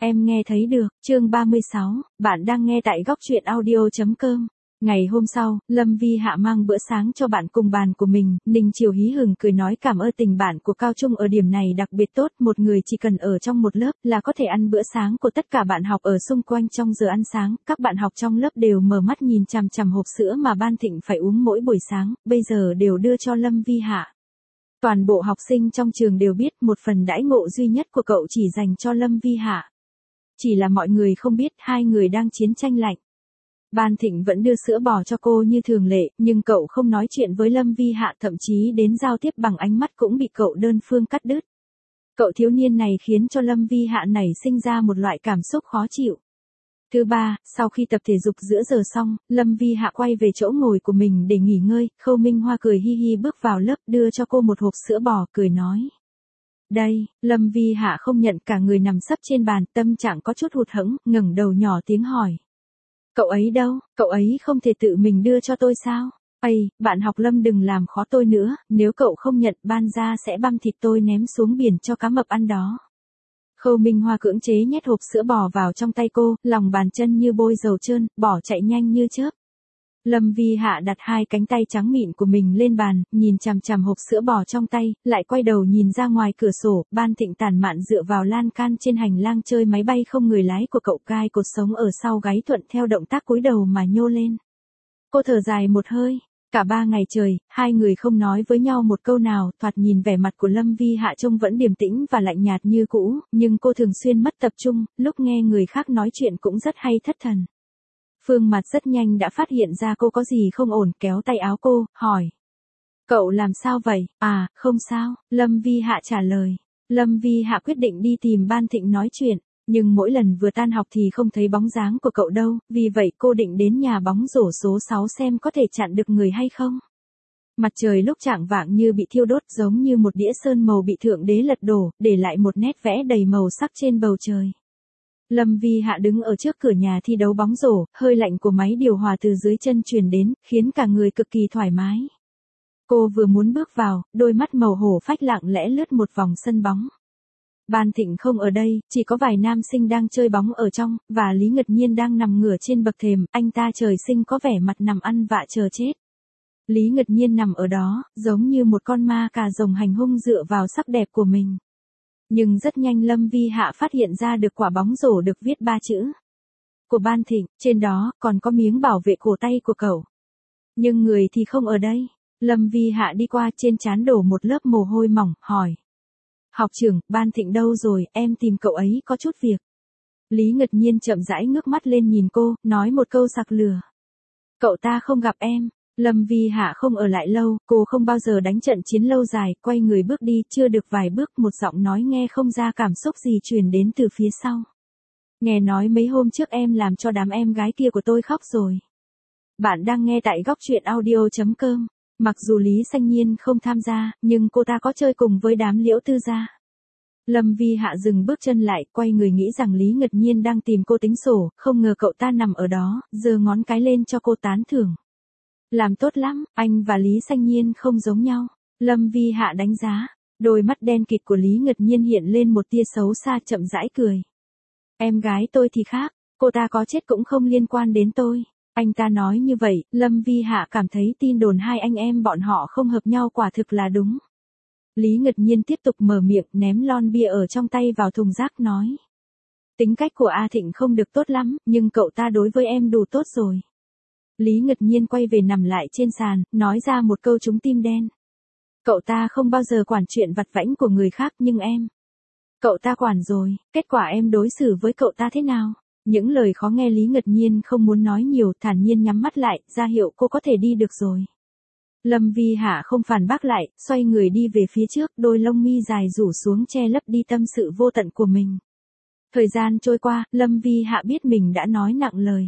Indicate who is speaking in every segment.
Speaker 1: Em nghe thấy được, chương 36, bạn đang nghe tại góc truyện audio.com. Ngày hôm sau, Lâm Vi Hạ mang bữa sáng cho bạn cùng bàn của mình, Ninh Chiều hí hửng cười nói cảm ơn tình bạn của Cao Trung ở điểm này đặc biệt tốt, một người chỉ cần ở trong một lớp là có thể ăn bữa sáng của tất cả bạn học ở xung quanh trong giờ ăn sáng, các bạn học trong lớp đều mở mắt nhìn chằm chằm hộp sữa mà Ban Thịnh phải uống mỗi buổi sáng, bây giờ đều đưa cho Lâm Vi Hạ. Toàn bộ học sinh trong trường đều biết một phần đãi ngộ duy nhất của cậu chỉ dành cho Lâm Vi Hạ. Chỉ là mọi người không biết hai người đang chiến tranh lạnh. Ban Thịnh vẫn đưa sữa bò cho cô như thường lệ, nhưng cậu không nói chuyện với Lâm Vi Hạ, thậm chí đến giao tiếp bằng ánh mắt cũng bị cậu đơn phương cắt đứt. Cậu thiếu niên này khiến cho Lâm Vi Hạ nảy sinh ra một loại cảm xúc khó chịu. Thứ ba, sau khi tập thể dục giữa giờ xong, Lâm Vi Hạ quay về chỗ ngồi của mình để nghỉ ngơi, Khâu Minh Hoa cười hi hi bước vào lớp đưa cho cô một hộp sữa bò, cười nói. Đây, Lâm Vi Hạ không nhận, cả người nằm sấp trên bàn, tâm trạng có chút hụt hẫng, ngẩng đầu nhỏ tiếng hỏi. Cậu ấy đâu, cậu ấy không thể tự mình đưa cho tôi sao? Ây, bạn học Lâm đừng làm khó tôi nữa, nếu cậu không nhận ban ra sẽ băm thịt tôi ném xuống biển cho cá mập ăn đó. Khâu Minh Hoa cưỡng chế nhét hộp sữa bò vào trong tay cô, lòng bàn chân như bôi dầu trơn, bỏ chạy nhanh như chớp. Lâm Vi Hạ đặt hai cánh tay trắng mịn của mình lên bàn, nhìn chằm chằm hộp sữa bò trong tay, lại quay đầu nhìn ra ngoài cửa sổ, Ban Thịnh tản mạn dựa vào lan can trên hành lang chơi máy bay không người lái của cậu, cai cột sống ở sau gáy thuận theo động tác cúi đầu mà nhô lên. Cô thở dài một hơi. Cả 3 ngày trời, hai người không nói với nhau một câu nào, thoạt nhìn vẻ mặt của Lâm Vi Hạ trông vẫn điềm tĩnh và lạnh nhạt như cũ, nhưng cô thường xuyên mất tập trung, lúc nghe người khác nói chuyện cũng rất hay thất thần. Phương Mặt rất nhanh đã phát hiện ra cô có gì không ổn, kéo tay áo cô, hỏi. Cậu làm sao vậy? À, không sao, Lâm Vi Hạ trả lời. Lâm Vi Hạ quyết định đi tìm Ban Thịnh nói chuyện, nhưng mỗi lần vừa tan học thì không thấy bóng dáng của cậu đâu, vì vậy cô định đến nhà bóng rổ số 6 xem có thể chặn được người hay không. Mặt trời lúc chạng vạng như bị thiêu đốt, giống như một đĩa sơn màu bị Thượng Đế lật đổ, để lại một nét vẽ đầy màu sắc trên bầu trời. Lâm Vi Hạ đứng ở trước cửa nhà thi đấu bóng rổ, hơi lạnh của máy điều hòa từ dưới chân truyền đến, khiến cả người cực kỳ thoải mái. Cô vừa muốn bước vào, đôi mắt màu hổ phách lặng lẽ lướt một vòng sân bóng. Ban Thịnh không ở đây, chỉ có vài nam sinh đang chơi bóng ở trong, và Lý Ngật Nhiên đang nằm ngửa trên bậc thềm, anh ta trời sinh có vẻ mặt nằm ăn vạ chờ chết. Lý Ngật Nhiên nằm ở đó, giống như một con ma cà rồng hành hung dựa vào sắc đẹp của mình. Nhưng rất nhanh Lâm Vi Hạ phát hiện ra được quả bóng rổ được viết 3 chữ. Của Ban Thịnh, trên đó còn có miếng bảo vệ cổ tay của cậu. Nhưng người thì không ở đây. Lâm Vi Hạ đi qua, trên trán đổ một lớp mồ hôi mỏng, hỏi. Học trưởng, Ban Thịnh đâu rồi, em tìm cậu ấy có chút việc. Lý Ngật Nhiên chậm rãi ngước mắt lên nhìn cô, nói một câu sặc lừa. Cậu ta không gặp em. Lâm Vi Hạ không ở lại lâu, cô không bao giờ đánh trận chiến lâu dài, quay người bước đi, chưa được vài bước một giọng nói nghe không ra cảm xúc gì truyền đến từ phía sau. Nghe nói mấy hôm trước em làm cho đám em gái kia của tôi khóc rồi. Bạn đang nghe tại góc truyện audio.com. Mặc dù Lý Xanh Nhiên không tham gia, nhưng cô ta có chơi cùng với đám Liễu Tư gia. Lâm Vi Hạ dừng bước chân lại, quay người nghĩ rằng Lý Ngật Nhiên đang tìm cô tính sổ, không ngờ cậu ta nằm ở đó, giơ ngón cái lên cho cô tán thưởng. Làm tốt lắm, anh và Lý Xanh Nhiên không giống nhau. Lâm Vi Hạ đánh giá. Đôi mắt đen kịt của Lý Ngật Nhiên hiện lên một tia xấu xa, chậm rãi cười. Em gái tôi thì khác, cô ta có chết cũng không liên quan đến tôi. Anh ta nói như vậy, Lâm Vi Hạ cảm thấy tin đồn hai anh em bọn họ không hợp nhau quả thực là đúng. Lý Ngật Nhiên tiếp tục mở miệng, ném lon bia ở trong tay vào thùng rác nói. Tính cách của A Thịnh không được tốt lắm, nhưng cậu ta đối với em đủ tốt rồi. Lý Ngật Nhiên quay về nằm lại trên sàn, nói ra một câu trúng tim đen. Cậu ta không bao giờ quản chuyện vặt vãnh của người khác, nhưng em. Cậu ta quản rồi, kết quả em đối xử với cậu ta thế nào? Những lời khó nghe Lý Ngật Nhiên không muốn nói nhiều, thản nhiên nhắm mắt lại, ra hiệu cô có thể đi được rồi. Lâm Vi Hạ không phản bác lại, xoay người đi về phía trước, đôi lông mi dài rủ xuống che lấp đi tâm sự vô tận của mình. Thời gian trôi qua, Lâm Vi Hạ biết mình đã nói nặng lời.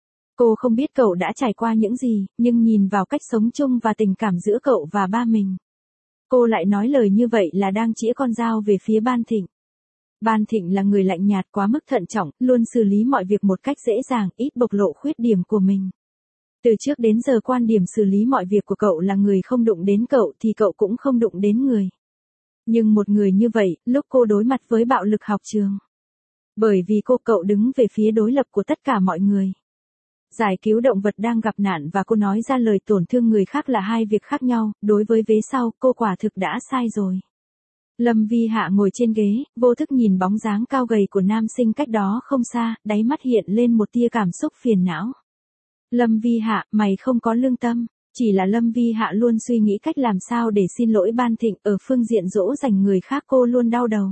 Speaker 1: Cô không biết cậu đã trải qua những gì, nhưng nhìn vào cách sống chung và tình cảm giữa cậu và ba mình. Cô lại nói lời như vậy là đang chĩa con dao về phía Ban Thịnh. Ban Thịnh là người lạnh nhạt quá mức thận trọng, luôn xử lý mọi việc một cách dễ dàng, ít bộc lộ khuyết điểm của mình. Từ trước đến giờ quan điểm xử lý mọi việc của cậu là người không đụng đến cậu thì cậu cũng không đụng đến người. Nhưng một người như vậy, lúc cô đối mặt với bạo lực học trường. Bởi vì cậu đứng về phía đối lập của tất cả mọi người. Giải cứu động vật đang gặp nạn và cô nói ra lời tổn thương người khác là hai việc khác nhau, đối với vế sau, cô quả thực đã sai rồi. Lâm Vi Hạ ngồi trên ghế, vô thức nhìn bóng dáng cao gầy của nam sinh cách đó không xa, đáy mắt hiện lên một tia cảm xúc phiền não. Lâm Vi Hạ, mày không có lương tâm, chỉ là Lâm Vi Hạ luôn suy nghĩ cách làm sao để xin lỗi Ban Thịnh, ở phương diện dỗ dành người khác cô luôn đau đầu.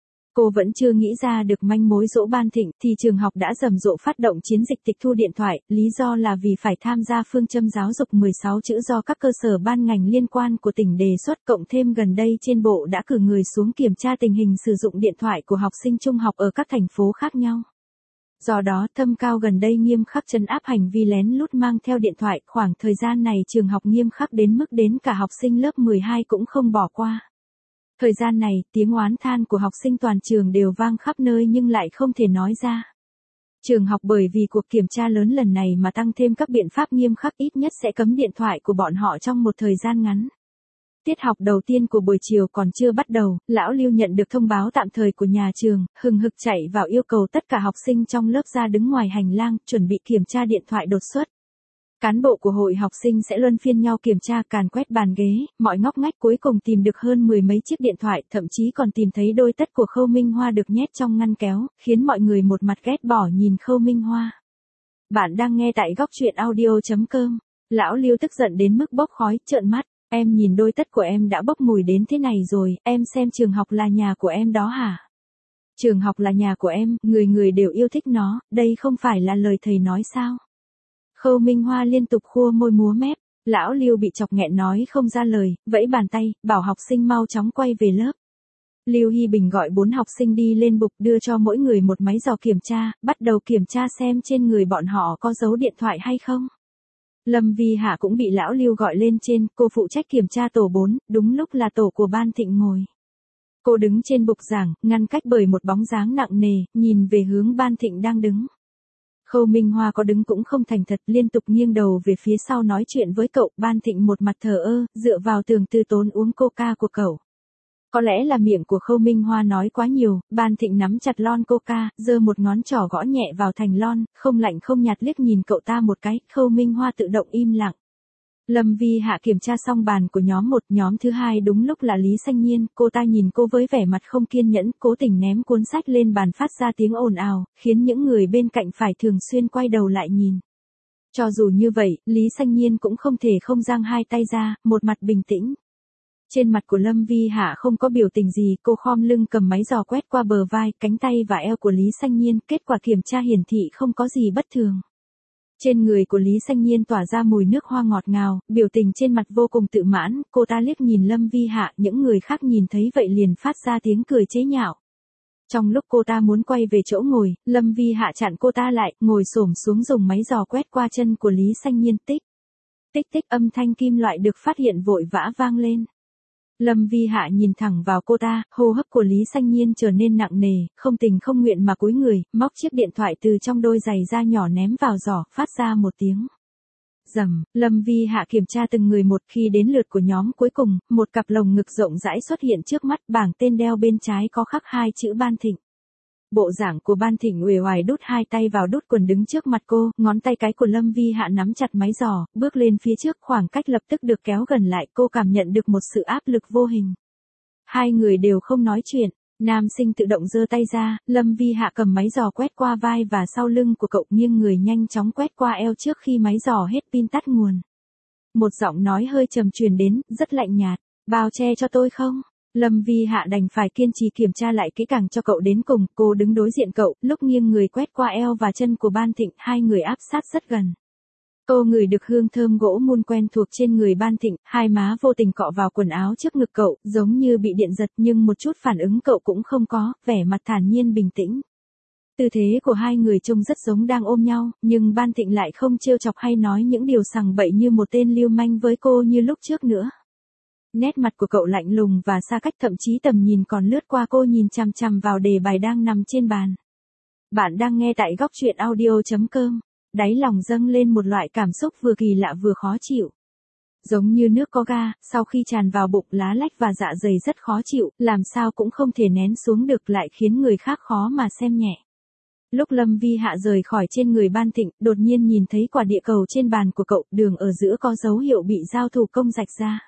Speaker 1: Cô vẫn chưa nghĩ ra được manh mối dỗ Ban Thịnh thì trường học đã rầm rộ phát động chiến dịch tịch thu điện thoại, lý do là vì phải tham gia phương châm giáo dục 16 chữ do các cơ sở ban ngành liên quan của tỉnh đề xuất, cộng thêm gần đây trên bộ đã cử người xuống kiểm tra tình hình sử dụng điện thoại của học sinh trung học ở các thành phố khác nhau. Do đó, Thâm Cao gần đây nghiêm khắc trấn áp hành vi lén lút mang theo điện thoại, khoảng thời gian này trường học nghiêm khắc đến mức đến cả học sinh lớp 12 cũng không bỏ qua. Thời gian này, tiếng oán than của học sinh toàn trường đều vang khắp nơi nhưng lại không thể nói ra. Trường học bởi vì cuộc kiểm tra lớn lần này mà tăng thêm các biện pháp nghiêm khắc, ít nhất sẽ cấm điện thoại của bọn họ trong một thời gian ngắn. Tiết học đầu tiên của buổi chiều còn chưa bắt đầu, lão Lưu nhận được thông báo tạm thời của nhà trường, hừng hực chạy vào yêu cầu tất cả học sinh trong lớp ra đứng ngoài hành lang, chuẩn bị kiểm tra điện thoại đột xuất. Cán bộ của hội học sinh sẽ luân phiên nhau kiểm tra, càn quét bàn ghế, mọi ngóc ngách, cuối cùng tìm được hơn 10 mấy chiếc điện thoại, thậm chí còn tìm thấy đôi tất của Khâu Minh Hoa được nhét trong ngăn kéo, khiến mọi người một mặt ghét bỏ nhìn Khâu Minh Hoa. Bạn đang nghe tại góc truyện audio.com. Lão Lưu tức giận đến mức bốc khói, trợn mắt. Em nhìn đôi tất của em đã bốc mùi đến thế này rồi, em xem trường học là nhà của em đó hả? Trường học là nhà của em, người người đều yêu thích nó, đây không phải là lời thầy nói sao? Khâu Minh Hoa liên tục khua môi múa mép, lão Lưu bị chọc nghẹn nói không ra lời, vẫy bàn tay, bảo học sinh mau chóng quay về lớp. Lưu Hy Bình gọi 4 học sinh đi lên bục, đưa cho mỗi người một máy dò kiểm tra, bắt đầu kiểm tra xem trên người bọn họ có giấu điện thoại hay không. Lâm Vi Hạ cũng bị lão Lưu gọi lên trên, cô phụ trách kiểm tra tổ 4, đúng lúc là tổ của Ban Thịnh ngồi. Cô đứng trên bục giảng, ngăn cách bởi một bóng dáng nặng nề, nhìn về hướng Ban Thịnh đang đứng. Khâu Minh Hoa có đứng cũng không thành thật, liên tục nghiêng đầu về phía sau nói chuyện với cậu. Ban Thịnh một mặt thờ ơ, dựa vào tường từ tốn uống coca của cậu. Có lẽ là miệng của Khâu Minh Hoa nói quá nhiều, Ban Thịnh nắm chặt lon coca, giơ một ngón trỏ gõ nhẹ vào thành lon, không lạnh không nhạt liếc nhìn cậu ta một cái. Khâu Minh Hoa tự động im lặng. Lâm Vi Hạ kiểm tra xong bàn của nhóm 1, nhóm thứ 2 đúng lúc là Lý Xanh Nhiên, cô ta nhìn cô với vẻ mặt không kiên nhẫn, cố tình ném cuốn sách lên bàn phát ra tiếng ồn ào, khiến những người bên cạnh phải thường xuyên quay đầu lại nhìn. Cho dù như vậy, Lý Xanh Nhiên cũng không thể không giang hai tay ra, một mặt bình tĩnh. Trên mặt của Lâm Vi Hạ không có biểu tình gì, cô khom lưng cầm máy dò quét qua bờ vai, cánh tay và eo của Lý Xanh Nhiên, kết quả kiểm tra hiển thị không có gì bất thường. Trên người của Lý Xanh Nhiên tỏa ra mùi nước hoa ngọt ngào, biểu tình trên mặt vô cùng tự mãn, cô ta liếc nhìn Lâm Vi Hạ, những người khác nhìn thấy vậy liền phát ra tiếng cười chế nhạo. Trong lúc cô ta muốn quay về chỗ ngồi, Lâm Vi Hạ chặn cô ta lại, ngồi xổm xuống dùng máy dò quét qua chân của Lý Xanh Nhiên, tích. Tích tích, âm thanh kim loại được phát hiện vội vã vang lên. Lâm Vi Hạ nhìn thẳng vào cô ta, hô hấp của Lý Xanh Nhiên trở nên nặng nề, không tình không nguyện mà cúi người, móc chiếc điện thoại từ trong đôi giày da nhỏ ném vào giỏ, phát ra một tiếng rầm. Lâm Vi Hạ kiểm tra từng người một, khi đến lượt của nhóm cuối cùng, một cặp lồng ngực rộng rãi xuất hiện trước mắt, bảng tên đeo bên trái có khắc 2 chữ Ban Thịnh. Bộ dạng của Ban Thịnh uể oải đút hai tay vào đút quần đứng trước mặt cô, ngón tay cái của Lâm Vi Hạ nắm chặt máy giò, bước lên phía trước, khoảng cách lập tức được kéo gần lại, cô cảm nhận được một sự áp lực vô hình. Hai người đều không nói chuyện, nam sinh tự động giơ tay ra, Lâm Vi Hạ cầm máy giò quét qua vai và sau lưng của cậu, nghiêng người nhanh chóng quét qua eo trước khi máy giò hết pin tắt nguồn. Một giọng nói hơi trầm truyền đến, rất lạnh nhạt, bao che cho tôi không? Lâm Vi Hạ đành phải kiên trì kiểm tra lại kỹ càng cho cậu đến cùng, cô đứng đối diện cậu, lúc nghiêng người quét qua eo và chân của Ban Thịnh, hai người áp sát rất gần. Cô ngửi được hương thơm gỗ mun quen thuộc trên người Ban Thịnh, hai má vô tình cọ vào quần áo trước ngực cậu, giống như bị điện giật nhưng một chút phản ứng cậu cũng không có, vẻ mặt thản nhiên bình tĩnh. Tư thế của hai người trông rất giống đang ôm nhau, nhưng Ban Thịnh lại không trêu chọc hay nói những điều sằng bậy như một tên lưu manh với cô như lúc trước nữa. Nét mặt của cậu lạnh lùng và xa cách, thậm chí tầm nhìn còn lướt qua cô, nhìn chằm chằm vào đề bài đang nằm trên bàn. Bạn đang nghe tại góc truyện audio.com. Đáy lòng dâng lên một loại cảm xúc vừa kỳ lạ vừa khó chịu. Giống như nước có ga, sau khi tràn vào bụng, lá lách và dạ dày rất khó chịu, làm sao cũng không thể nén xuống được, lại khiến người khác khó mà xem nhẹ. Lúc Lâm Vi Hạ rời khỏi trên người Ban Thịnh, đột nhiên nhìn thấy quả địa cầu trên bàn của cậu, đường ở giữa có dấu hiệu bị dao thủ công rạch ra.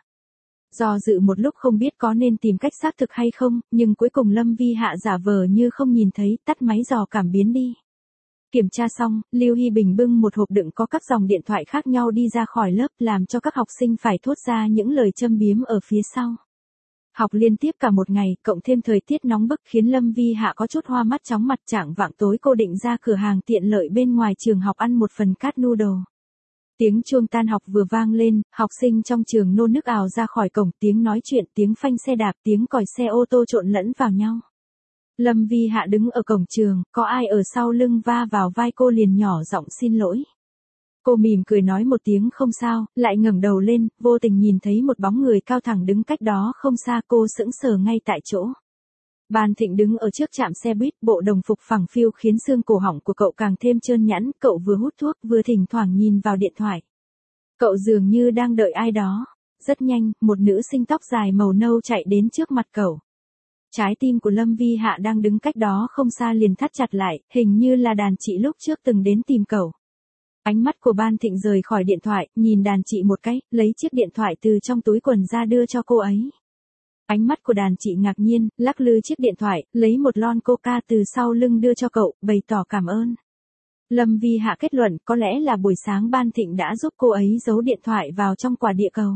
Speaker 1: Do dự một lúc không biết có nên tìm cách xác thực hay không, nhưng cuối cùng Lâm Vi Hạ giả vờ như không nhìn thấy, tắt máy dò cảm biến đi. Kiểm tra xong, Lưu Hy Bình bưng một hộp đựng có các dòng điện thoại khác nhau đi ra khỏi lớp, làm cho các học sinh phải thốt ra những lời châm biếm ở phía sau. Học liên tiếp cả một ngày, cộng thêm thời tiết nóng bức khiến Lâm Vi Hạ có chút hoa mắt chóng mặt. Chạng vạng tối cô định ra cửa hàng tiện lợi bên ngoài trường học ăn một phần cát noodle. Tiếng chuông tan học vừa vang lên, học sinh trong trường nô nức ào ra khỏi cổng, tiếng nói chuyện, tiếng phanh xe đạp, tiếng còi xe ô tô trộn lẫn vào nhau. Lâm Vi Hạ đứng ở cổng trường, có ai ở sau lưng va vào vai cô liền nhỏ giọng xin lỗi. Cô mỉm cười nói một tiếng không sao, lại ngẩng đầu lên, vô tình nhìn thấy một bóng người cao thẳng đứng cách đó không xa, cô sững sờ ngay tại chỗ. Ban Thịnh đứng ở trước trạm xe buýt, bộ đồng phục phẳng phiu khiến xương cổ họng của cậu càng thêm trơn nhẵn, cậu vừa hút thuốc vừa thỉnh thoảng nhìn vào điện thoại. Cậu dường như đang đợi ai đó. Rất nhanh, một nữ sinh tóc dài màu nâu chạy đến trước mặt cậu. Trái tim của Lâm Vi Hạ đang đứng cách đó không xa liền thắt chặt lại, hình như là đàn chị lúc trước từng đến tìm cậu. Ánh mắt của Ban Thịnh rời khỏi điện thoại, nhìn đàn chị một cái, lấy chiếc điện thoại từ trong túi quần ra đưa cho cô ấy. Ánh mắt của đàn chị ngạc nhiên, lắc lư chiếc điện thoại, lấy một lon coca từ sau lưng đưa cho cậu, bày tỏ cảm ơn. Lâm Vi Hạ kết luận có lẽ là buổi sáng Ban Thịnh đã giúp cô ấy giấu điện thoại vào trong quả địa cầu.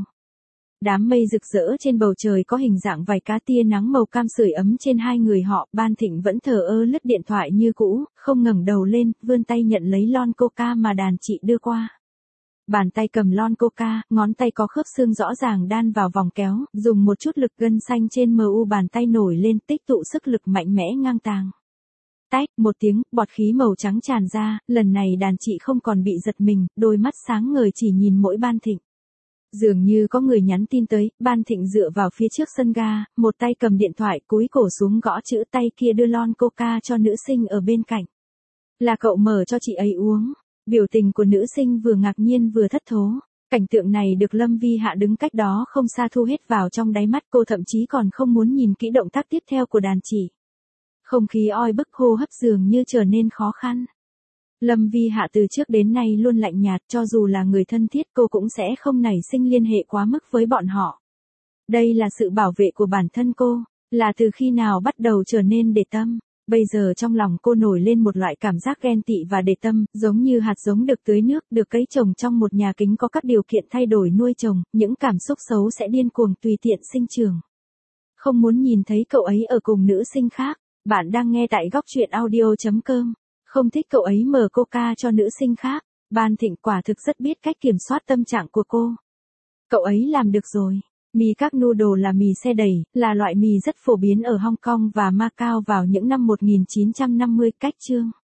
Speaker 1: Đám mây rực rỡ trên bầu trời có hình dạng vài cá tia nắng màu cam sưởi ấm trên hai người họ. Ban Thịnh vẫn thờ ơ lướt điện thoại như cũ, không ngẩng đầu lên, vươn tay nhận lấy lon coca mà đàn chị đưa qua. Bàn tay cầm lon coca, ngón tay có khớp xương rõ ràng đan vào vòng kéo, dùng một chút lực gân xanh trên mu bàn tay nổi lên, tích tụ sức lực mạnh mẽ ngang tàng. Tách, một tiếng, bọt khí màu trắng tràn ra, lần này đàn chị không còn bị giật mình, đôi mắt sáng ngời chỉ nhìn mỗi Ban Thịnh. Dường như có người nhắn tin tới, Ban Thịnh dựa vào phía trước sân ga, một tay cầm điện thoại, cúi cổ xuống gõ chữ, tay kia đưa lon coca cho nữ sinh ở bên cạnh. Là cậu mở cho chị ấy uống. Biểu tình của nữ sinh vừa ngạc nhiên vừa thất thố. Cảnh tượng này được Lâm Vi Hạ đứng cách đó không xa thu hết vào trong đáy mắt, cô thậm chí còn không muốn nhìn kỹ động tác tiếp theo của đàn chị. Không khí oi bức, hô hấp dường như trở nên khó khăn. Lâm Vi Hạ từ trước đến nay luôn lạnh nhạt, cho dù là người thân thiết cô cũng sẽ không nảy sinh liên hệ quá mức với bọn họ. Đây là sự bảo vệ của bản thân cô, là từ khi nào bắt đầu trở nên để tâm. Bây giờ trong lòng cô nổi lên một loại cảm giác ghen tị và để tâm, giống như hạt giống được tưới nước, được cấy trồng trong một nhà kính có các điều kiện thay đổi nuôi trồng, những cảm xúc xấu sẽ điên cuồng tùy tiện sinh trưởng. Không muốn nhìn thấy cậu ấy ở cùng nữ sinh khác. Bạn đang nghe tại góc truyện audio.com. Không thích cậu ấy mở coca cho nữ sinh khác. Ban Thịnh quả thực rất biết cách kiểm soát tâm trạng của cô. Cậu ấy làm được rồi. Mì các noodle là mì xe đẩy, là loại mì rất phổ biến ở Hong Kong và Macau vào những năm 1950. Cách chương